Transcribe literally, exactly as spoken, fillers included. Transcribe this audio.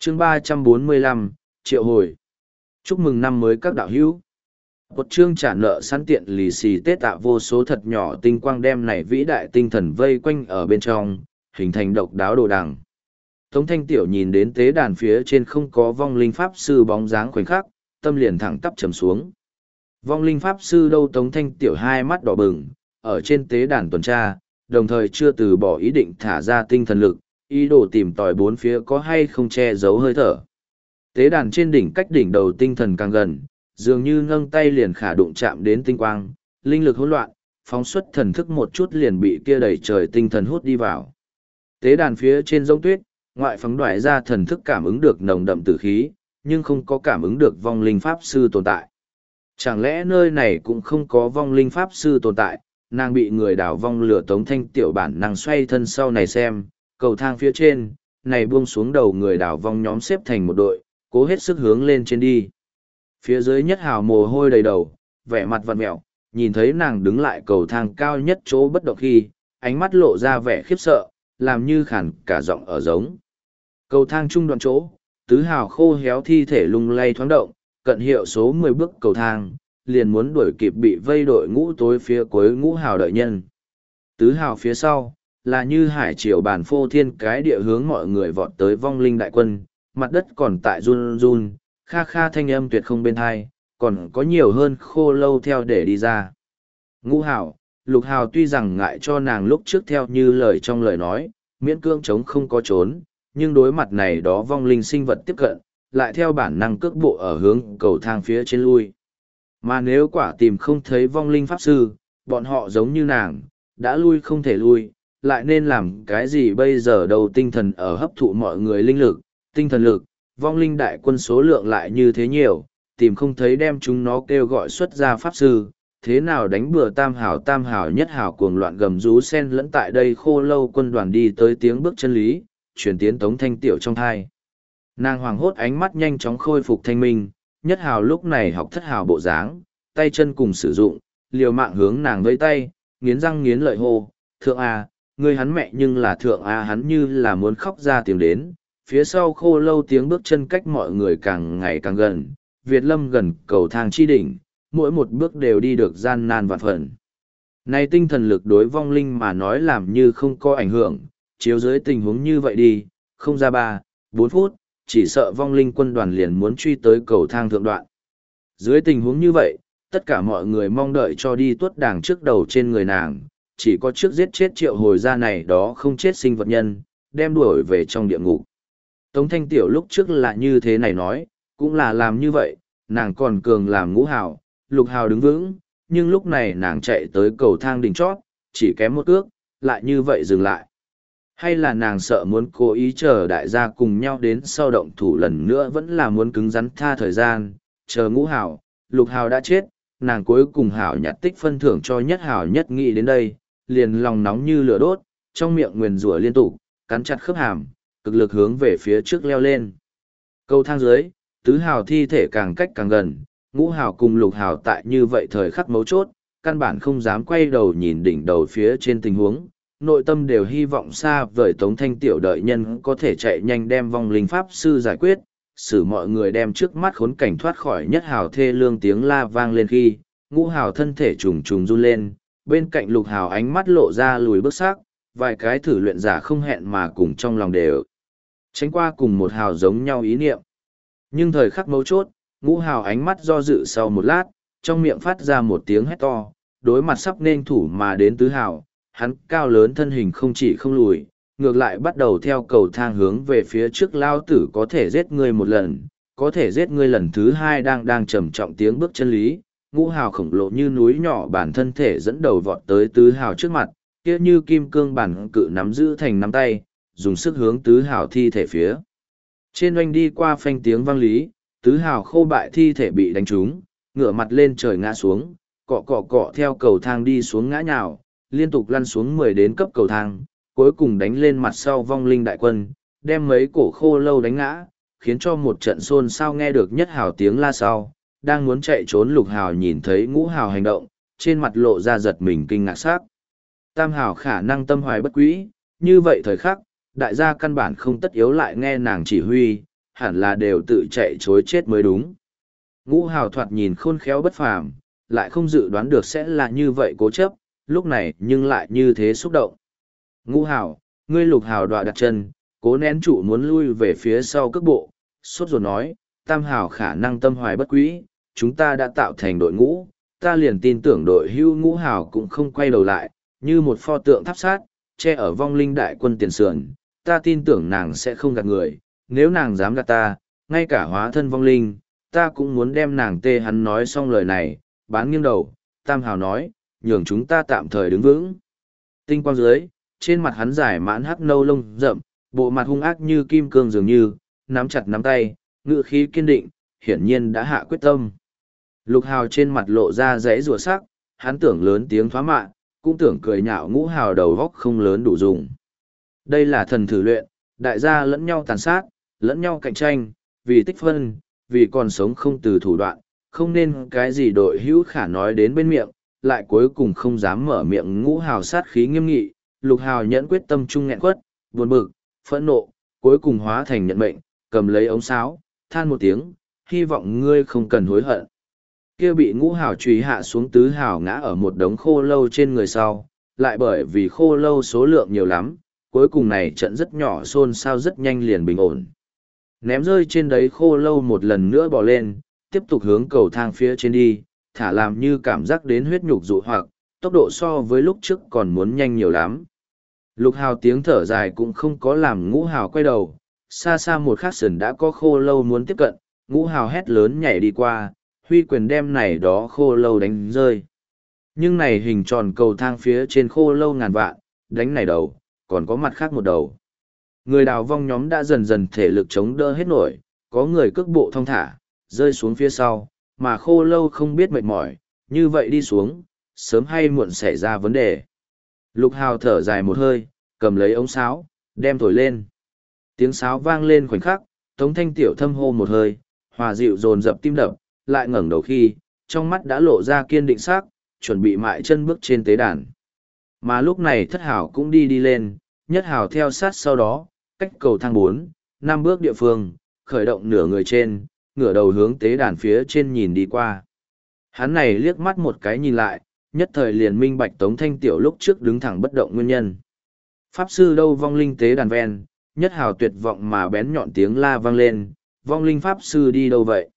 chương ba trăm bốn mươi lăm, triệu hồi. Chúc mừng năm mới các đạo hữu. Một chương trả nợ sẵn tiện lì xì Tết tạ vô số thật nhỏ tinh quang đem này vĩ đại tinh thần vây quanh ở bên trong, hình thành độc đáo đồ đằng. Tống Thanh Tiểu nhìn đến tế đàn phía trên không có vong linh pháp sư bóng dáng khoảnh khắc, tâm liền thẳng tắp trầm xuống. Vong linh pháp sư đâu? Tống Thanh Tiểu hai mắt đỏ bừng, ở trên tế đàn tuần tra, đồng thời chưa từ bỏ ý định thả ra tinh thần lực, ý đồ tìm tòi bốn phía có hay không che giấu hơi thở. Tế đàn trên đỉnh cách đỉnh đầu tinh thần càng gần, dường như nâng tay liền khả đụng chạm đến tinh quang, linh lực hỗn loạn, phóng xuất thần thức một chút liền bị kia đẩy trời tinh thần hút đi vào. Tế đàn phía trên giống tuyết, ngoại phóng đoại ra thần thức cảm ứng được nồng đậm tử khí, nhưng không có cảm ứng được vong linh pháp sư tồn tại. Chẳng lẽ nơi này cũng không có vong linh pháp sư tồn tại? Nàng bị người đảo vong lửa. Tống Thanh Tiểu bản năng xoay thân sau này xem, cầu thang phía trên, này buông xuống đầu người đảo vong nhóm xếp thành một đội, cố hết sức hướng lên trên đi. Phía dưới Nhất Hào mồ hôi đầy đầu, vẻ mặt vặn mẹo, nhìn thấy nàng đứng lại cầu thang cao nhất chỗ bất động khi, ánh mắt lộ ra vẻ khiếp sợ, làm như khản cả giọng ở giống. Cầu thang trung đoạn chỗ, Tứ Hào khô héo thi thể lung lay thoáng động, cận hiệu số mười bước cầu thang, liền muốn đuổi kịp bị vây đội ngũ tối phía cuối Ngũ Hào đợi nhân. Tứ Hào phía sau, là như hải triều bản phô thiên cái địa hướng mọi người vọt tới vong linh đại quân, mặt đất còn tại run run, kha kha thanh âm tuyệt không bên hai, còn có nhiều hơn khô lâu theo để đi ra. Ngũ Hào, Lục Hào tuy rằng ngại cho nàng lúc trước theo như lời trong lời nói, miễn cưỡng chống không có trốn, nhưng đối mặt này đó vong linh sinh vật tiếp cận, lại theo bản năng cước bộ ở hướng cầu thang phía trên lui. Mà nếu quả tìm không thấy vong linh pháp sư, bọn họ giống như nàng, đã lui không thể lui, lại nên làm cái gì bây giờ? Đầu tinh thần ở hấp thụ mọi người linh lực, tinh thần lực, vong linh đại quân số lượng lại như thế nhiều, tìm không thấy đem chúng nó kêu gọi xuất ra pháp sư, thế nào đánh bừa tam hảo tam hảo nhất hảo cuồng loạn gầm rú sen lẫn tại đây khô lâu quân đoàn đi tới tiếng bước chân lý, chuyển tiến Tống Thanh Tiểu trong thai. Nàng hoàng hốt ánh mắt nhanh chóng khôi phục thanh minh, nhất hảo lúc này học thất hảo bộ dáng, tay chân cùng sử dụng, liều mạng hướng nàng vẫy tay, nghiến răng nghiến lợi hô, thượng A, người hắn mẹ nhưng là thượng A, hắn như là muốn khóc ra tiếng đến. Phía sau khô lâu tiếng bước chân cách mọi người càng ngày càng gần, Việt Lâm gần cầu thang chi đỉnh, mỗi một bước đều đi được gian nan vạn phần. Này tinh thần lực đối vong linh mà nói làm như không có ảnh hưởng, chiếu dưới tình huống như vậy đi, không ra ba, bốn phút, chỉ sợ vong linh quân đoàn liền muốn truy tới cầu thang thượng đoạn. Dưới tình huống như vậy, tất cả mọi người mong đợi cho đi tuốt đàng trước đầu trên người nàng, chỉ có trước giết chết triệu hồi ra này đó không chết sinh vật nhân, đem đuổi về trong địa ngục. Tống Thanh Tiểu lúc trước là như thế này nói, cũng là làm như vậy, nàng còn cường làm Ngũ Hào, Lục Hào đứng vững, nhưng lúc này nàng chạy tới cầu thang đỉnh chót, chỉ kém một ước, lại như vậy dừng lại. Hay là nàng sợ muốn cố ý chờ đại gia cùng nhau đến sau động thủ lần nữa, vẫn là muốn cứng rắn tha thời gian, chờ Ngũ Hào, Lục Hào đã chết, nàng cuối cùng Hảo nhặt tích phân thưởng cho Nhất Hào nhất nghĩ đến đây, liền lòng nóng như lửa đốt, trong miệng nguyền rủa liên tục, cắn chặt khớp hàm, cực lực hướng về phía trước leo lên. Cầu thang dưới, Tứ Hào thi thể càng cách càng gần, Ngũ Hào cùng Lục Hào tại như vậy thời khắc mấu chốt, căn bản không dám quay đầu nhìn đỉnh đầu phía trên tình huống, nội tâm đều hy vọng xa vời Tống Thanh Tiểu đợi nhân có thể chạy nhanh đem vong linh pháp sư giải quyết, xử mọi người đem trước mắt khốn cảnh thoát khỏi. Nhất Hào thê lương tiếng la vang lên khi, Ngũ Hào thân thể trùng trùng run lên, bên cạnh Lục Hào ánh mắt lộ ra lùi bước sắc, vài cái thử luyện giả không hẹn mà cùng trong lòng đều tránh qua cùng một Hào giống nhau ý niệm. Nhưng thời khắc mấu chốt, Ngũ Hào ánh mắt do dự sau một lát, trong miệng phát ra một tiếng hét to, đối mặt sắp nên thủ mà đến Tứ Hào, hắn cao lớn thân hình không chỉ không lùi, ngược lại bắt đầu theo cầu thang hướng về phía trước. Lao tử có thể giết ngươi một lần, có thể giết ngươi lần thứ hai. Đang đang trầm trọng tiếng bước chân lý, Ngũ Hào khổng lồ như núi nhỏ bản thân thể dẫn đầu vọt tới Tứ Hào trước mặt, kia như kim cương bản cự nắm giữ thành nắm tay, dùng sức hướng Tứ Hào thi thể phía trên oanh đi qua. Phanh tiếng vang lý, Tứ Hào khô bại thi thể bị đánh trúng, ngửa mặt lên trời ngã xuống, cọ cọ cọ theo cầu thang đi xuống ngã nhào, liên tục lăn xuống mười đến cấp cầu thang, cuối cùng đánh lên mặt sau vong linh đại quân, đem mấy cổ khô lâu đánh ngã, khiến cho một trận xôn xao. Nghe được Nhất Hào tiếng la sau, đang muốn chạy trốn Lục Hào nhìn thấy Ngũ Hào hành động, trên mặt lộ ra giật mình kinh ngạc sắc. Tam Hào khả năng tâm hoài bất quý, như vậy thời khắc, đại gia căn bản không tất yếu lại nghe nàng chỉ huy, hẳn là đều tự chạy chối chết mới đúng. Ngũ hào thoạt nhìn khôn khéo bất phàm, lại không dự đoán được sẽ là như vậy cố chấp, lúc này nhưng lại như thế xúc động. Ngũ hào, ngươi lục hào đọa đặt chân, cố nén trụ muốn lui về phía sau cước bộ, sốt ruột nói, tam hào khả năng tâm hoài bất quý, chúng ta đã tạo thành đội ngũ, ta liền tin tưởng đội hưu ngũ hào cũng không quay đầu lại, như một pho tượng tháp sát, che ở vong linh đại quân tiền sườn, ta tin tưởng nàng sẽ không gạt người, nếu nàng dám gạt ta, ngay cả hóa thân vong linh, ta cũng muốn đem nàng tê. Hắn nói xong lời này, bán nghiêng đầu, tam hào nói, nhường chúng ta tạm thời đứng vững. Tinh quang dưới, trên mặt hắn dài mãn hắc nâu lông rậm, bộ mặt hung ác như kim cương dường như, nắm chặt nắm tay, ngự khí kiên định, hiển nhiên đã hạ quyết tâm. Lục hào trên mặt lộ ra dãy rùa sắc, hắn tưởng lớn tiếng thoá mạ, cũng tưởng cười nhạo ngũ hào đầu góc không lớn đủ dùng. Đây là thần thử luyện, đại gia lẫn nhau tàn sát, lẫn nhau cạnh tranh, vì tích phân, vì còn sống không từ thủ đoạn, không nên cái gì đội hữu khả nói đến bên miệng, lại cuối cùng không dám mở miệng. Ngũ hào sát khí nghiêm nghị, lục hào nhẫn quyết tâm trung nghẹn quất, buồn bực, phẫn nộ, cuối cùng hóa thành nhận mệnh, cầm lấy ống sáo, than một tiếng, hy vọng ngươi không cần hối hận. Kia bị ngũ hào truy hạ xuống tứ hào ngã ở một đống khô lâu trên người sau, lại bởi vì khô lâu số lượng nhiều lắm, cuối cùng này trận rất nhỏ xôn xao rất nhanh liền bình ổn. Ném rơi trên đấy khô lâu một lần nữa bò lên, tiếp tục hướng cầu thang phía trên đi, thả làm như cảm giác đến huyết nhục dụ hoặc, tốc độ so với lúc trước còn muốn nhanh nhiều lắm. Lục hào tiếng thở dài cũng không có làm ngũ hào quay đầu, xa xa một khắc sườn đã có khô lâu muốn tiếp cận, ngũ hào hét lớn nhảy đi qua, huy quyền đem này đó khô lâu đánh rơi. Nhưng này hình tròn cầu thang phía trên khô lâu ngàn vạn, đánh này đầu, còn có mặt khác một đầu. Người đào vong nhóm đã dần dần thể lực chống đỡ hết nổi, có người cước bộ thong thả, rơi xuống phía sau, mà khô lâu không biết mệt mỏi, như vậy đi xuống, sớm hay muộn xảy ra vấn đề. Lục hào thở dài một hơi, cầm lấy ống sáo, đem thổi lên. Tiếng sáo vang lên khoảnh khắc, Tống Thanh Tiểu thâm hô một hơi, hòa dịu dồn dập tim đập, lại ngẩng đầu khi, trong mắt đã lộ ra kiên định sắc, chuẩn bị mại chân bước trên tế đàn. Mà lúc này thất hào cũng đi đi lên, nhất hào theo sát sau đó, cách cầu thang bốn, năm bước địa phương, khởi động nửa người trên, ngửa đầu hướng tế đàn phía trên nhìn đi qua. Hắn này liếc mắt một cái nhìn lại, nhất thời liền minh bạch Tống Thanh Tiểu lúc trước đứng thẳng bất động nguyên nhân. Pháp sư đâu vong linh tế đàn ven, nhất hào tuyệt vọng mà bén nhọn tiếng la vang lên, vong linh pháp sư đi đâu vậy?